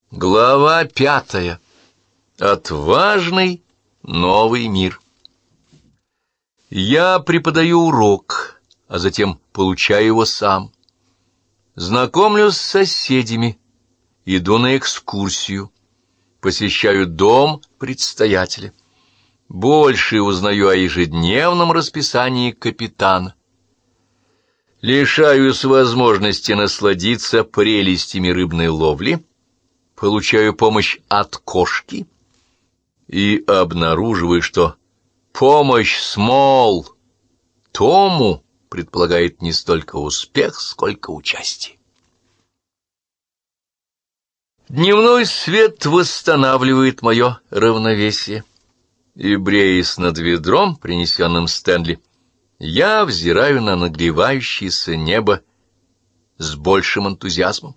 Глава 5. Отважный новый мир. Я преподаю урок, а затем получаю его сам. Знакомлюсь с соседями, иду на экскурсию, посещаю дом предстоятеля. Больше узнаю о ежедневном расписании капитана. Лишаюсь возможности насладиться прелестями рыбной ловли, получаю помощь от кошки и обнаруживаю, что помощь Смол Тому предполагает не столько успех, сколько участие. Дневной свет восстанавливает мое равновесие, и, бреясь над ведром, принесенным Стэнли, я взираю на нагревающееся небо с большим энтузиазмом.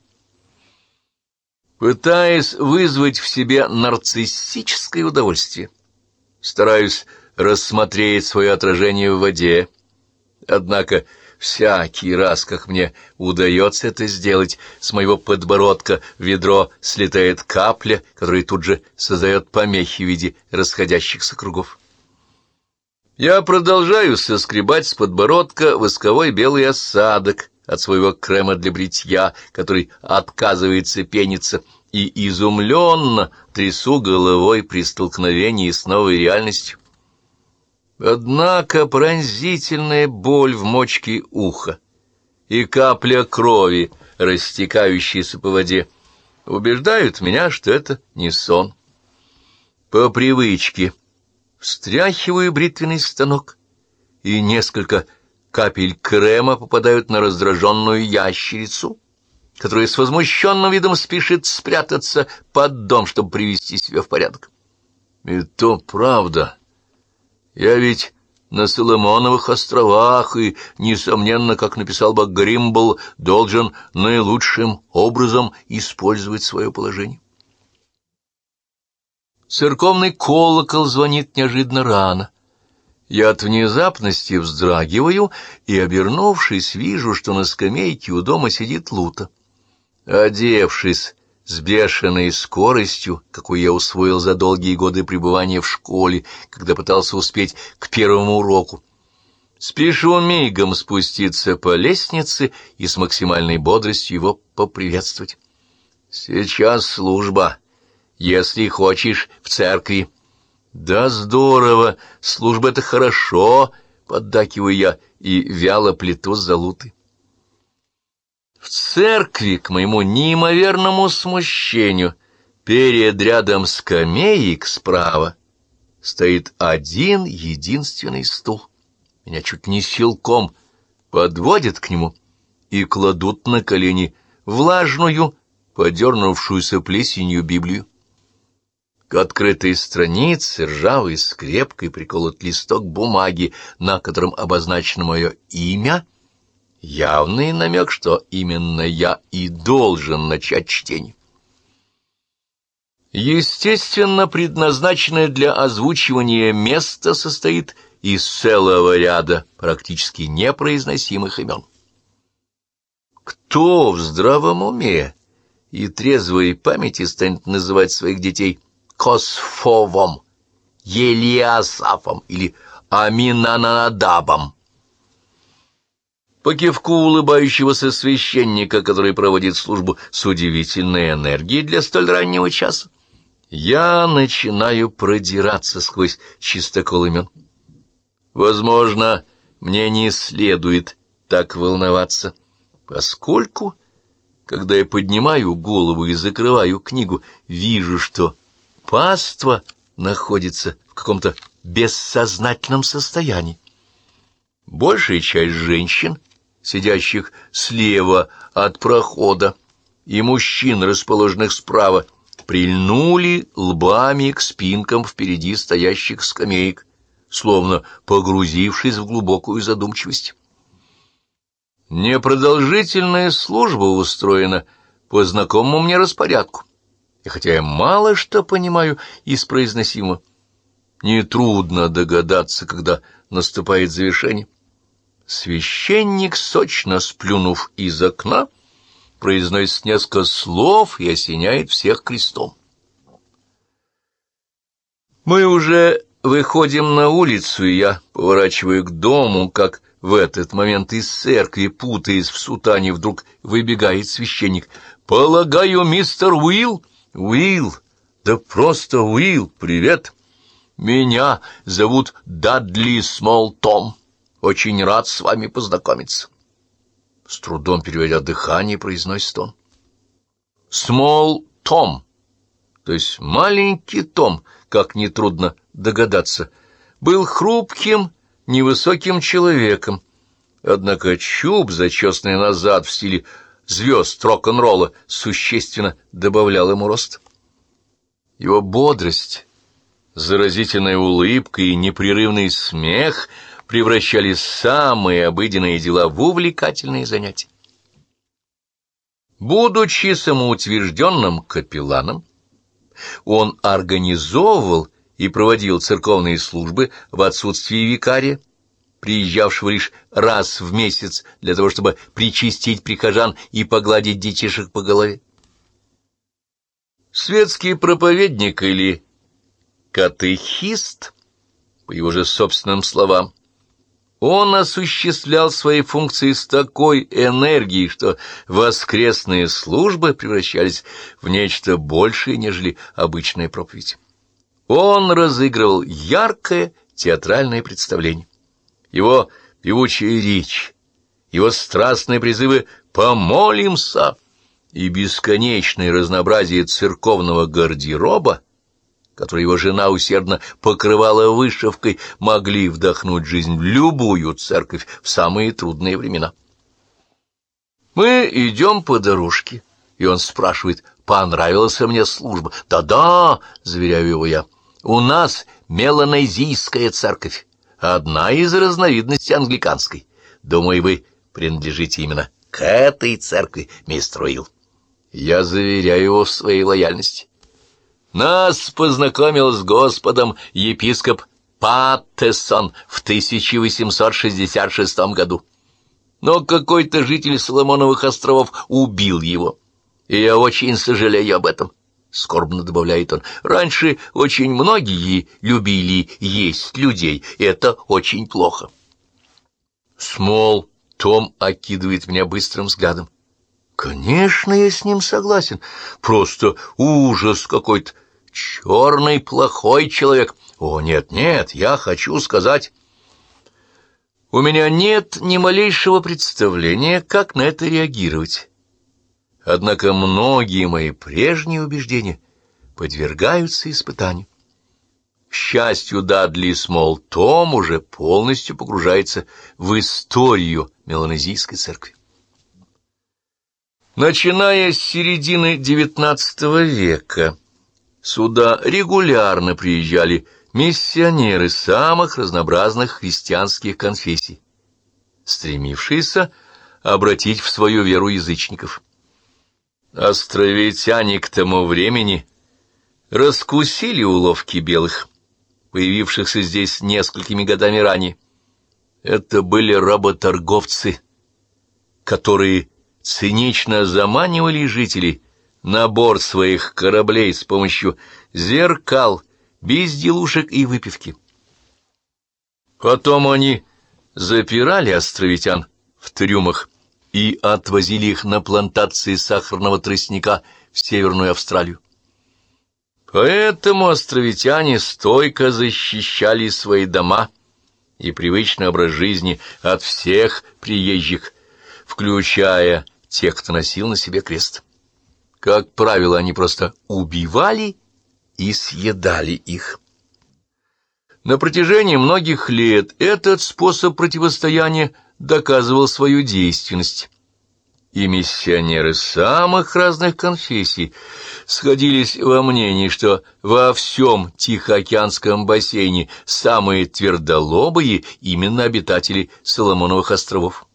Пытаясь вызвать в себе нарциссическое удовольствие, стараюсь рассмотреть свое отражение в воде. Однако всякий раз, как мне удается это сделать, с моего подбородка в ведро слетает капля, которая тут же создает помехи в виде расходящихся кругов. Я продолжаю соскребать с подбородка восковой белый осадок от своего крема для бритья, который отказывается пениться, и изумленно трясу головой при столкновении с новой реальностью. Однако пронзительная боль в мочке уха и капля крови, растекающаяся по воде, убеждают меня, что это не сон. По привычке встряхиваю бритвенный станок, и несколько капель крема попадают на раздраженную ящерицу, которая с возмущенным видом спешит спрятаться под дом, чтобы привести себя в порядок. И то правда. Я ведь на Соломоновых островах и, несомненно, как написал бы Гримбл, должен наилучшим образом использовать свое положение. Церковный колокол звонит неожиданно рано. Я от внезапности вздрагиваю и, обернувшись, вижу, что на скамейке у дома сидит Лута. Одевшись с бешеной скоростью, какую я усвоил за долгие годы пребывания в школе, когда пытался успеть к первому уроку, спешу мигом спуститься по лестнице и с максимальной бодростью его поприветствовать. «Сейчас служба, если хочешь, в церкви». «Да здорово! Служба — это хорошо!» — поддакиваю я и вяло плетусь за Лутой. В церкви, к моему неимоверному смущению, перед рядом скамеек справа стоит один единственный стул. Меня чуть не силком подводят к нему и кладут на колени влажную, подернувшуюся плесенью Библию. К открытой странице ржавой скрепкой приколот листок бумаги, на котором обозначено мое имя, явный намек, что именно я и должен начать чтение. Естественно, предназначенное для озвучивания место состоит из целого ряда практически непроизносимых имен. Кто в здравом уме и трезвой памяти станет называть своих детей Косфовом, Елиасафом или Аминанадабом? По кивку улыбающегося священника, который проводит службу с удивительной энергией для столь раннего часа, я начинаю продираться сквозь чистокол имен. Возможно, мне не следует так волноваться, поскольку, когда я поднимаю голову и закрываю книгу, вижу, что паства находится в каком-то бессознательном состоянии. Большая часть женщин, сидящих слева от прохода, и мужчин, расположенных справа, прильнули лбами к спинкам впереди стоящих скамеек, словно погрузившись в глубокую задумчивость. Непродолжительная служба устроена по знакомому мне распорядку, и хотя я мало что понимаю из произносимого, нетрудно догадаться, когда наступает завершение. Священник, сочно сплюнув из окна, произносит несколько слов и осеняет всех крестом. Мы уже выходим на улицу, и я поворачиваю к дому, как в этот момент из церкви, путаясь в сутане, вдруг выбегает священник. «Полагаю, мистер Уилл?» «Уилл? Да просто Уилл, привет! Меня зовут Дадли Смол Том. Очень рад с вами познакомиться». С трудом переводя дыхание, произносит он. Смол Том, то есть маленький Том, как нетрудно догадаться, был хрупким, невысоким человеком, однако чуб, зачесанный назад в стиле звезд рок-н-ролла, существенно добавлял ему рост. Его бодрость, заразительная улыбка и непрерывный смех превращали самые обыденные дела в увлекательные занятия. Будучи самоутвержденным капелланом, он организовывал и проводил церковные службы в отсутствии викария, приезжавшего лишь раз в месяц для того, чтобы причастить прихожан и погладить детишек по голове. Светский проповедник или катехист, по его же собственным словам, он осуществлял свои функции с такой энергией, что воскресные службы превращались в нечто большее, нежели обычная проповедь. Он разыгрывал яркое театральное представление. Его певучая речь, его страстные призывы «помолимся» и бесконечное разнообразие церковного гардероба, который его жена усердно покрывала вышивкой, могли вдохнуть жизнь в любую церковь в самые трудные времена. Мы идем по дорожке, и он спрашивает, понравилась мне служба. «Да-да», — заверяю его я, — «у нас меланезийская церковь, одна из разновидностей англиканской. Думаю, вы принадлежите именно к этой церкви, мистер Уилл». Я заверяю его в своей лояльности. Нас познакомил с Господом епископ Паттесон в 1866 году. Но какой-то житель Соломоновых островов убил его, и я очень сожалею об этом, — скорбно добавляет он. Раньше очень многие любили есть людей, и это очень плохо. Смол Том окидывает меня быстрым взглядом. Конечно, я с ним согласен. Просто ужас какой-то. Черный, плохой человек. О, нет, я хочу сказать... У меня нет ни малейшего представления, как на это реагировать. Однако многие мои прежние убеждения подвергаются испытанию. К счастью, Дадли Смол Том уже полностью погружается в историю меланезийской церкви. Начиная с середины XIX века сюда регулярно приезжали миссионеры самых разнообразных христианских конфессий, стремившиеся обратить в свою веру язычников. Островитяне к тому времени раскусили уловки белых, появившихся здесь несколькими годами ранее. Это были работорговцы, которые цинично заманивали жителей на борт своих кораблей с помощью зеркал, безделушек и выпивки. Потом они запирали островитян в трюмах и отвозили их на плантации сахарного тростника в Северную Австралию. Поэтому островитяне стойко защищали свои дома и привычный образ жизни от всех приезжих, включая тех, кто носил на себе крест. Как правило, они просто убивали и съедали их. На протяжении многих лет этот способ противостояния доказывал свою действенность. И миссионеры самых разных конфессий сходились во мнении, что во всем Тихоокеанском бассейне самые твердолобые именно обитатели Соломоновых островов.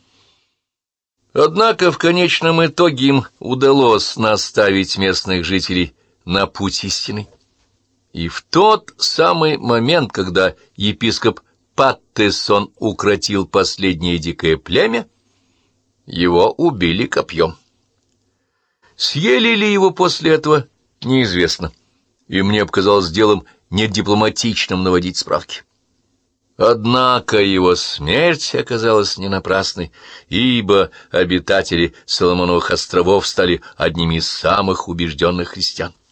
Однако в конечном итоге им удалось наставить местных жителей на путь истины. И в тот самый момент, когда епископ Паттесон укротил последнее дикое племя, его убили копьем. Съели ли его после этого, неизвестно, и мне показалось делом недипломатичным наводить справки. Однако его смерть оказалась не напрасной, ибо обитатели Соломоновых островов стали одними из самых убежденных христиан.